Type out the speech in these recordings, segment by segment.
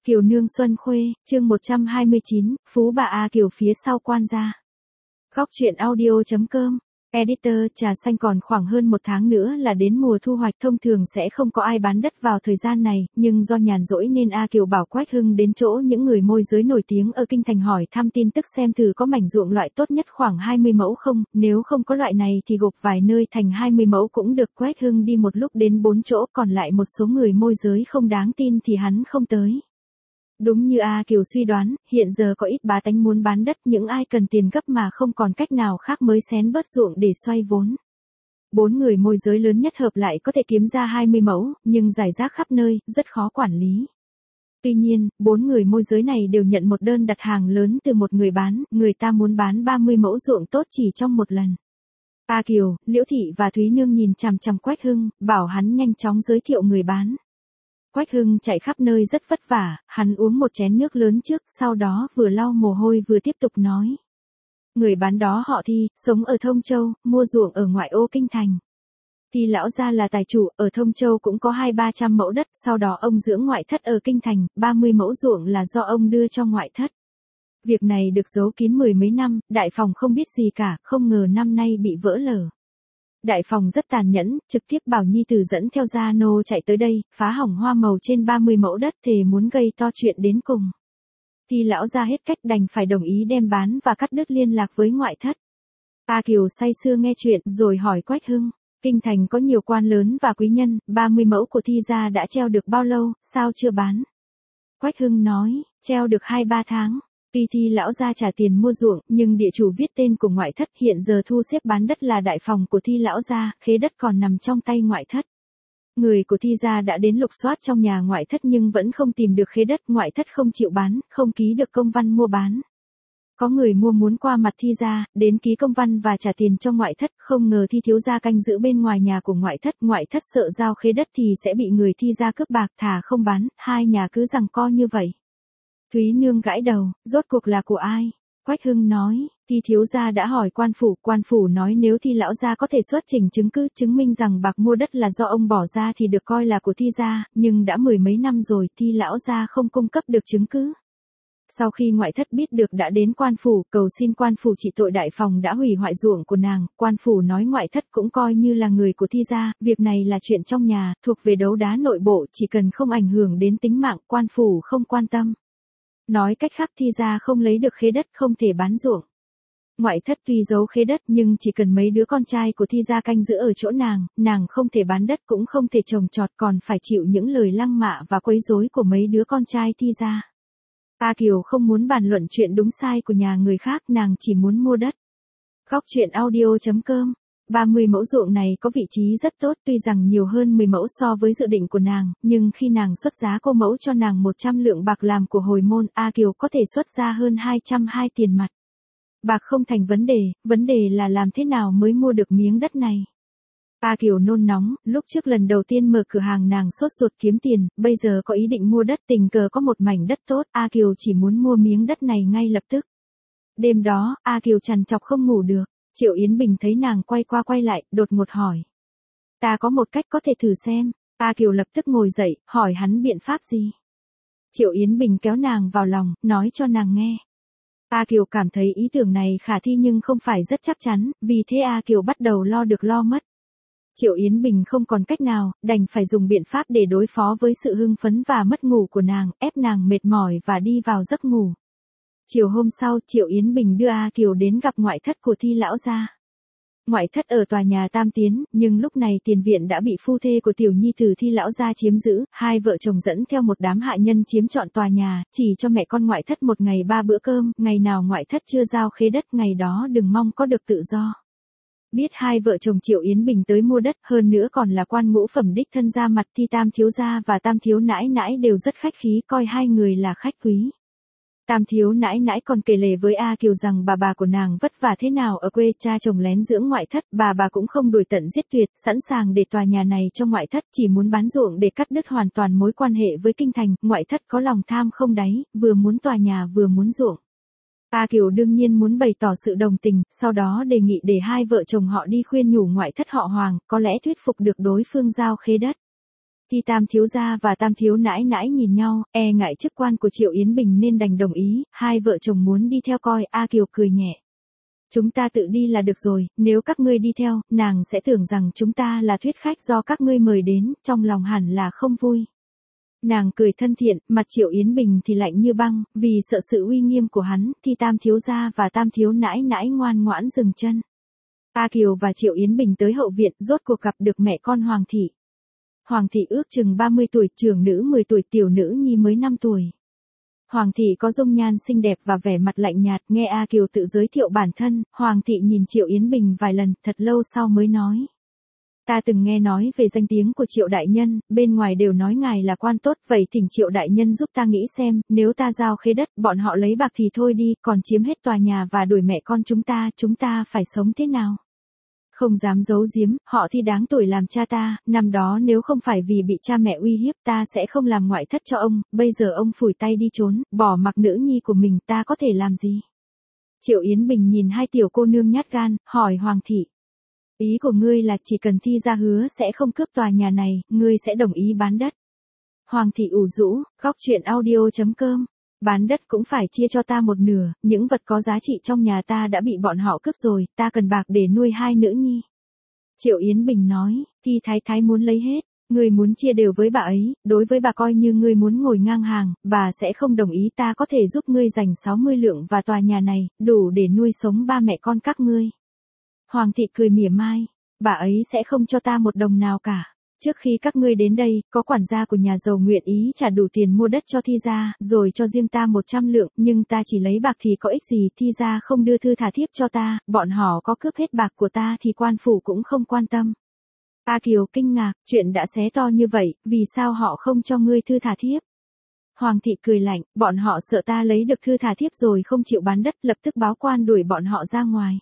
Kiều nương Xuân Khuê, chương 129, Phú bà A Kiều phía sau quan gia. Góc truyện audio.com. Editor, trà xanh còn khoảng hơn một tháng nữa là đến mùa thu hoạch, thông thường sẽ không có ai bán đất vào thời gian này, nhưng do nhàn rỗi nên A Kiều bảo Quách Hưng đến chỗ những người môi giới nổi tiếng ở Kinh Thành hỏi thăm tin tức xem thử có mảnh ruộng loại tốt nhất khoảng 20 mẫu không, nếu không có loại này thì gộp vài nơi thành 20 mẫu cũng được. Quách Hưng đi một lúc đến 4 chỗ, còn lại một số người môi giới không đáng tin thì hắn không tới. Đúng như A Kiều suy đoán, hiện giờ có ít bá tánh muốn bán đất, những ai cần tiền gấp mà không còn cách nào khác mới xén bớt ruộng để xoay vốn. 4 người môi giới lớn nhất hợp lại có thể kiếm ra 20 mẫu, nhưng rải rác khắp nơi, rất khó quản lý. Tuy nhiên, 4 người môi giới này đều nhận một đơn đặt hàng lớn từ một người bán, người ta muốn bán 30 mẫu ruộng tốt chỉ trong một lần. A Kiều, Liễu Thị và Thúy Nương nhìn chằm chằm Quách Hưng, bảo hắn nhanh chóng giới thiệu người bán. Quách Hưng chạy khắp nơi rất vất vả, hắn uống một chén nước lớn trước, sau đó vừa lau mồ hôi vừa tiếp tục nói. Người bán đó họ Thi, sống ở Thông Châu, mua ruộng ở ngoại ô Kinh Thành. Thi lão gia là tài chủ, ở Thông Châu cũng có 200-300 mẫu đất, sau đó ông dưỡng ngoại thất ở Kinh Thành, 30 mẫu ruộng là do ông đưa cho ngoại thất. Việc này được giấu kín mười mấy năm, Đại Phòng không biết gì cả, không ngờ năm nay bị vỡ lở. Đại Phòng rất tàn nhẫn, trực tiếp bảo nhi tử dẫn theo gia nô chạy tới đây, phá hỏng hoa màu trên 30 mẫu đất, thề muốn gây to chuyện đến cùng. Thì lão ra hết cách đành phải đồng ý đem bán và cắt đứt liên lạc với ngoại thất. A Kiều say sưa nghe chuyện rồi hỏi Quách Hưng, Kinh Thành có nhiều quan lớn và quý nhân, 30 mẫu của Thi gia đã treo được bao lâu, sao chưa bán? Quách Hưng nói, treo được 2-3 tháng. Tuy Thi lão gia trả tiền mua ruộng, nhưng địa chủ viết tên của ngoại thất, hiện giờ thu xếp bán đất là Đại Phòng của Thi lão gia, khế đất còn nằm trong tay ngoại thất. Người của Thi gia đã đến lục soát trong nhà ngoại thất nhưng vẫn không tìm được khế đất, ngoại thất không chịu bán, không ký được công văn mua bán. Có người mua muốn qua mặt Thi gia, đến ký công văn và trả tiền cho ngoại thất, không ngờ Thi thiếu gia canh giữ bên ngoài nhà của ngoại thất sợ giao khế đất thì sẽ bị người Thi gia cướp bạc, thà không bán, hai nhà cứ giằng co như vậy. Thúy Nương gãi đầu, rốt cuộc là của ai? Quách Hưng nói, Thi thiếu gia đã hỏi quan phủ nói nếu Thi lão gia có thể xuất trình chứng cứ chứng minh rằng bạc mua đất là do ông bỏ ra thì được coi là của Thi gia, nhưng đã mười mấy năm rồi Thi lão gia không cung cấp được chứng cứ. Sau khi ngoại thất biết được đã đến quan phủ, cầu xin quan phủ trị tội Đại Phòng đã hủy hoại ruộng của nàng, quan phủ nói ngoại thất cũng coi như là người của Thi gia, việc này là chuyện trong nhà, thuộc về đấu đá nội bộ, chỉ cần không ảnh hưởng đến tính mạng, quan phủ không quan tâm. Nói cách khác Thi gia không lấy được khế đất, không thể bán ruộng. Ngoại thất tuy giấu khế đất nhưng chỉ cần mấy đứa con trai của Thi gia canh giữ ở chỗ nàng không thể bán đất cũng không thể trồng trọt, còn phải chịu những lời lăng mạ và quấy rối của mấy đứa con trai Thi gia. A Kiều không muốn bàn luận chuyện đúng sai của nhà người khác, nàng chỉ muốn mua đất. Góc truyện audio.com. 30 mẫu ruộng này có vị trí rất tốt, tuy rằng nhiều hơn 10 mẫu so với dự định của nàng, nhưng khi nàng xuất giá cô mẫu cho nàng 100 lượng bạc làm của hồi môn, A Kiều có thể xuất ra hơn 220 tiền mặt. Bạc không thành vấn đề là làm thế nào mới mua được miếng đất này. A Kiều nôn nóng, lúc trước lần đầu tiên mở cửa hàng nàng sốt ruột kiếm tiền, bây giờ có ý định mua đất, tình cờ có một mảnh đất tốt, A Kiều chỉ muốn mua miếng đất này ngay lập tức. Đêm đó, A Kiều trằn trọc không ngủ được. Triệu Yến Bình thấy nàng quay qua quay lại, đột ngột hỏi. Ta có một cách có thể thử xem. A Kiều lập tức ngồi dậy, hỏi hắn biện pháp gì. Triệu Yến Bình kéo nàng vào lòng, nói cho nàng nghe. A Kiều cảm thấy ý tưởng này khả thi nhưng không phải rất chắc chắn, vì thế A Kiều bắt đầu lo được lo mất. Triệu Yến Bình không còn cách nào, đành phải dùng biện pháp để đối phó với sự hưng phấn và mất ngủ của nàng, ép nàng mệt mỏi và đi vào giấc ngủ. Chiều hôm sau, Triệu Yến Bình đưa A Kiều đến gặp ngoại thất của Thi lão gia. Ngoại thất ở tòa nhà Tam Tiến, nhưng lúc này tiền viện đã bị phu thê của tiểu nhi tử Thi lão gia chiếm giữ, hai vợ chồng dẫn theo một đám hạ nhân chiếm trọn tòa nhà, chỉ cho mẹ con ngoại thất một ngày 3 bữa cơm, ngày nào ngoại thất chưa giao khế đất ngày đó đừng mong có được tự do. Biết hai vợ chồng Triệu Yến Bình tới mua đất, hơn nữa còn là quan ngũ phẩm đích thân ra mặt, Thi tam thiếu gia và tam thiếu nãi nãi đều rất khách khí, coi hai người là khách quý. Tam thiếu nãi nãi còn kể lể với A Kiều rằng bà của nàng vất vả thế nào ở quê, cha chồng lén dưỡng ngoại thất, bà cũng không đuổi tận giết tuyệt, sẵn sàng để tòa nhà này cho ngoại thất, chỉ muốn bán ruộng để cắt đứt hoàn toàn mối quan hệ với Kinh Thành, ngoại thất có lòng tham không đáy, vừa muốn tòa nhà vừa muốn ruộng. A Kiều đương nhiên muốn bày tỏ sự đồng tình, sau đó đề nghị để hai vợ chồng họ đi khuyên nhủ ngoại thất họ Hoàng, có lẽ thuyết phục được đối phương giao khế đất. Thi Tam thiếu gia và Tam thiếu nãi nãi nhìn nhau, e ngại chức quan của Triệu Yến Bình nên đành đồng ý, hai vợ chồng muốn đi theo coi, A Kiều cười nhẹ. Chúng ta tự đi là được rồi, nếu các ngươi đi theo, nàng sẽ tưởng rằng chúng ta là thuyết khách do các ngươi mời đến, trong lòng hẳn là không vui. Nàng cười thân thiện, mặt Triệu Yến Bình thì lạnh như băng, vì sợ sự uy nghiêm của hắn, Thi Tam thiếu gia và Tam thiếu nãi nãi ngoan ngoãn dừng chân. A Kiều và Triệu Yến Bình tới hậu viện, rốt cuộc gặp được mẹ con Hoàng thị. Hoàng thị ước chừng 30 tuổi, trưởng nữ 10 tuổi, tiểu nữ nhi mới 5 tuổi. Hoàng thị có dung nhan xinh đẹp và vẻ mặt lạnh nhạt, nghe A Kiều tự giới thiệu bản thân, Hoàng thị nhìn Triệu Yến Bình vài lần, thật lâu sau mới nói. Ta từng nghe nói về danh tiếng của Triệu đại nhân, bên ngoài đều nói ngài là quan tốt, vậy thỉnh Triệu đại nhân giúp ta nghĩ xem, nếu ta giao khế đất, bọn họ lấy bạc thì thôi đi, còn chiếm hết tòa nhà và đuổi mẹ con chúng ta phải sống thế nào? Không dám giấu giếm, họ Thi đáng tuổi làm cha ta, năm đó nếu không phải vì bị cha mẹ uy hiếp ta sẽ không làm ngoại thất cho ông, bây giờ ông phủi tay đi trốn, bỏ mặc nữ nhi của mình, ta có thể làm gì? Triệu Yến Bình nhìn hai tiểu cô nương nhát gan, hỏi Hoàng thị. Ý của ngươi là chỉ cần Thi ra hứa sẽ không cướp tòa nhà này, ngươi sẽ đồng ý bán đất. Hoàng thị ủ rũ, góc truyện audio.com. Bán đất cũng phải chia cho ta một nửa, những vật có giá trị trong nhà ta đã bị bọn họ cướp rồi, ta cần bạc để nuôi hai nữ nhi. Triệu Yến Bình nói, Thi thái thái muốn lấy hết, ngươi muốn chia đều với bà ấy, đối với bà coi như ngươi muốn ngồi ngang hàng, bà sẽ không đồng ý, ta có thể giúp ngươi dành 60 lượng và tòa nhà này, đủ để nuôi sống ba mẹ con các ngươi. Hoàng thị cười mỉa mai, bà ấy sẽ không cho ta một đồng nào cả. Trước khi các ngươi đến đây, có quản gia của nhà giàu nguyện ý trả đủ tiền mua đất cho Thi gia, rồi cho riêng ta 100 lượng, nhưng ta chỉ lấy bạc thì có ích gì, Thi gia không đưa thư thả thiếp cho ta, bọn họ có cướp hết bạc của ta thì quan phủ cũng không quan tâm. A Kiều kinh ngạc, chuyện đã xé to như vậy, vì sao họ không cho ngươi thư thả thiếp? Hoàng thị cười lạnh, bọn họ sợ ta lấy được thư thả thiếp rồi không chịu bán đất, lập tức báo quan đuổi bọn họ ra ngoài.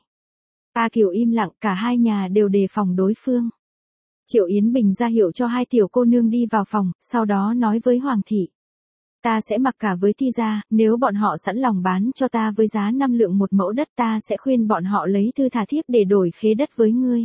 A Kiều im lặng, cả hai nhà đều đề phòng đối phương. Triệu Yến Bình ra hiệu cho hai tiểu cô nương đi vào phòng, sau đó nói với Hoàng thị. Ta sẽ mặc cả với Thi gia, nếu bọn họ sẵn lòng bán cho ta với giá 5 lượng một mẫu đất ta sẽ khuyên bọn họ lấy thư thả thiếp để đổi khế đất với ngươi.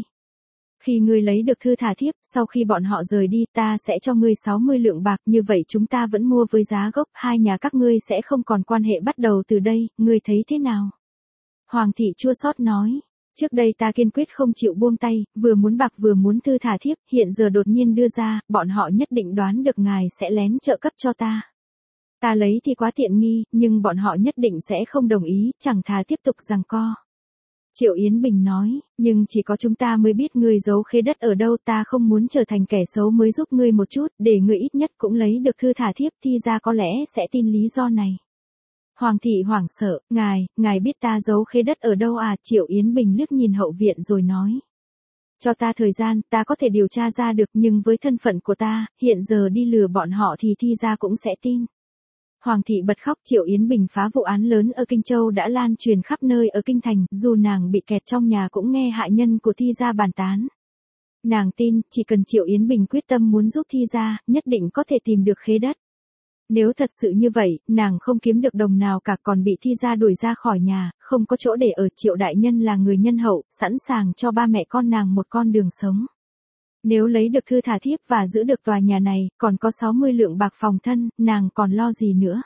Khi ngươi lấy được thư thả thiếp, sau khi bọn họ rời đi ta sẽ cho ngươi 60 lượng bạc, như vậy chúng ta vẫn mua với giá gốc, hai nhà các ngươi sẽ không còn quan hệ bắt đầu từ đây, ngươi thấy thế nào? Hoàng thị chua xót nói. Trước đây ta kiên quyết không chịu buông tay, vừa muốn bạc vừa muốn thư thả thiếp, hiện giờ đột nhiên đưa ra, bọn họ nhất định đoán được ngài sẽ lén trợ cấp cho ta. Ta lấy thì quá tiện nghi, nhưng bọn họ nhất định sẽ không đồng ý, chẳng thà tiếp tục giằng co. Triệu Yến Bình nói, nhưng chỉ có chúng ta mới biết ngươi giấu khế đất ở đâu, ta không muốn trở thành kẻ xấu mới giúp ngươi một chút, để ngươi ít nhất cũng lấy được thư thả thiếp, Thi ra có lẽ sẽ tin lý do này. Hoàng thị hoảng sợ, ngài biết ta giấu khế đất ở đâu à? Triệu Yến Bình liếc nhìn hậu viện rồi nói. Cho ta thời gian, ta có thể điều tra ra được, nhưng với thân phận của ta, hiện giờ đi lừa bọn họ thì Thi ra cũng sẽ tin. Hoàng thị bật khóc. Triệu Yến Bình phá vụ án lớn ở Kinh Châu đã lan truyền khắp nơi ở Kinh Thành, dù nàng bị kẹt trong nhà cũng nghe hạ nhân của Thi ra bàn tán. Nàng tin, chỉ cần Triệu Yến Bình quyết tâm muốn giúp Thi ra, nhất định có thể tìm được khế đất. Nếu thật sự như vậy, nàng không kiếm được đồng nào cả, còn bị Thi ra đuổi ra khỏi nhà, không có chỗ để ở. Triệu đại nhân là người nhân hậu, sẵn sàng cho ba mẹ con nàng một con đường sống. Nếu lấy được thư thả thiếp và giữ được tòa nhà này, còn có 60 lượng bạc phòng thân, nàng còn lo gì nữa.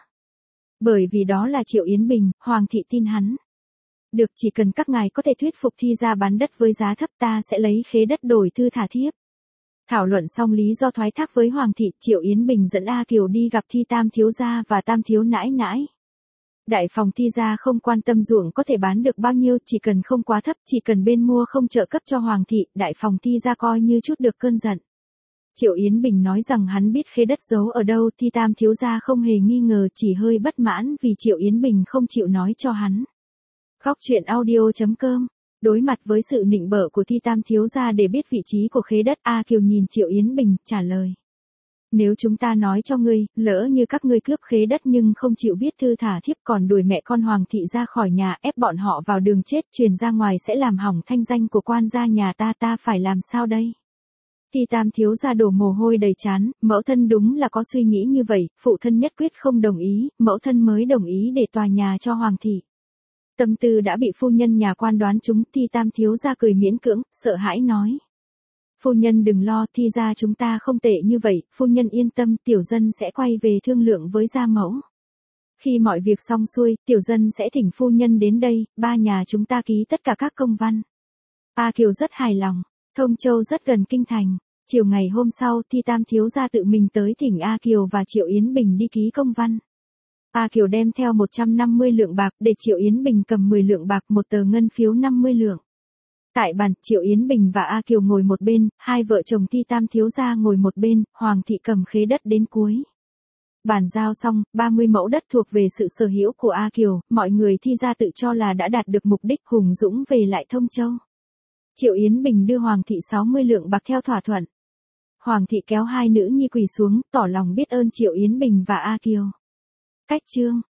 Bởi vì đó là Triệu Yến Bình, Hoàng thị tin hắn. Được, chỉ cần các ngài có thể thuyết phục Thi ra bán đất với giá thấp ta sẽ lấy khế đất đổi thư thả thiếp. Thảo luận xong lý do thoái thác với Hoàng thị, Triệu Yến Bình dẫn A Kiều đi gặp Thi Tam thiếu gia và Tam thiếu nãi nãi. Đại phòng Thi gia không quan tâm ruộng có thể bán được bao nhiêu, chỉ cần không quá thấp, chỉ cần bên mua không trợ cấp cho Hoàng thị, đại phòng Thi gia coi như chút được cơn giận. Triệu Yến Bình nói rằng hắn biết khế đất giấu ở đâu, Thi Tam thiếu gia không hề nghi ngờ, chỉ hơi bất mãn vì Triệu Yến Bình không chịu nói cho hắn. Góc truyện audio.com. Đối mặt với sự nịnh bợ của Thi Tam thiếu gia để biết vị trí của khế đất, A Kiều nhìn Triệu Yến Bình, trả lời. Nếu chúng ta nói cho ngươi, lỡ như các ngươi cướp khế đất nhưng không chịu viết thư thả thiếp còn đuổi mẹ con Hoàng thị ra khỏi nhà, ép bọn họ vào đường chết, truyền ra ngoài sẽ làm hỏng thanh danh của quan gia nhà ta phải làm sao đây? Thi Tam thiếu gia đổ mồ hôi đầy trán, mẫu thân đúng là có suy nghĩ như vậy, phụ thân nhất quyết không đồng ý, mẫu thân mới đồng ý để tòa nhà cho Hoàng thị. Tâm tư đã bị phu nhân nhà quan đoán trúng, Thi Tam thiếu gia cười miễn cưỡng, sợ hãi nói. Phu nhân đừng lo, Thi gia chúng ta không tệ như vậy, phu nhân yên tâm, tiểu dân sẽ quay về thương lượng với gia mẫu. Khi mọi việc xong xuôi, tiểu dân sẽ thỉnh phu nhân đến đây, ba nhà chúng ta ký tất cả các công văn. A Kiều rất hài lòng, Thông Châu rất gần kinh thành. Chiều ngày hôm sau, Thi Tam thiếu gia tự mình tới thỉnh A Kiều và Triệu Yến Bình đi ký công văn. A Kiều đem theo 150 lượng bạc, để Triệu Yến Bình cầm 10 lượng bạc, một tờ ngân phiếu 50 lượng. Tại bàn, Triệu Yến Bình và A Kiều ngồi một bên, hai vợ chồng Thi Tam thiếu gia ngồi một bên, Hoàng thị cầm khế đất đến cuối. Bàn giao xong, 30 mẫu đất thuộc về sự sở hữu của A Kiều, mọi người Thi gia tự cho là đã đạt được mục đích, hùng dũng về lại Thông Châu. Triệu Yến Bình đưa Hoàng thị 60 lượng bạc theo thỏa thuận. Hoàng thị kéo hai nữ nhi quỳ xuống, tỏ lòng biết ơn Triệu Yến Bình và A Kiều. Cách chương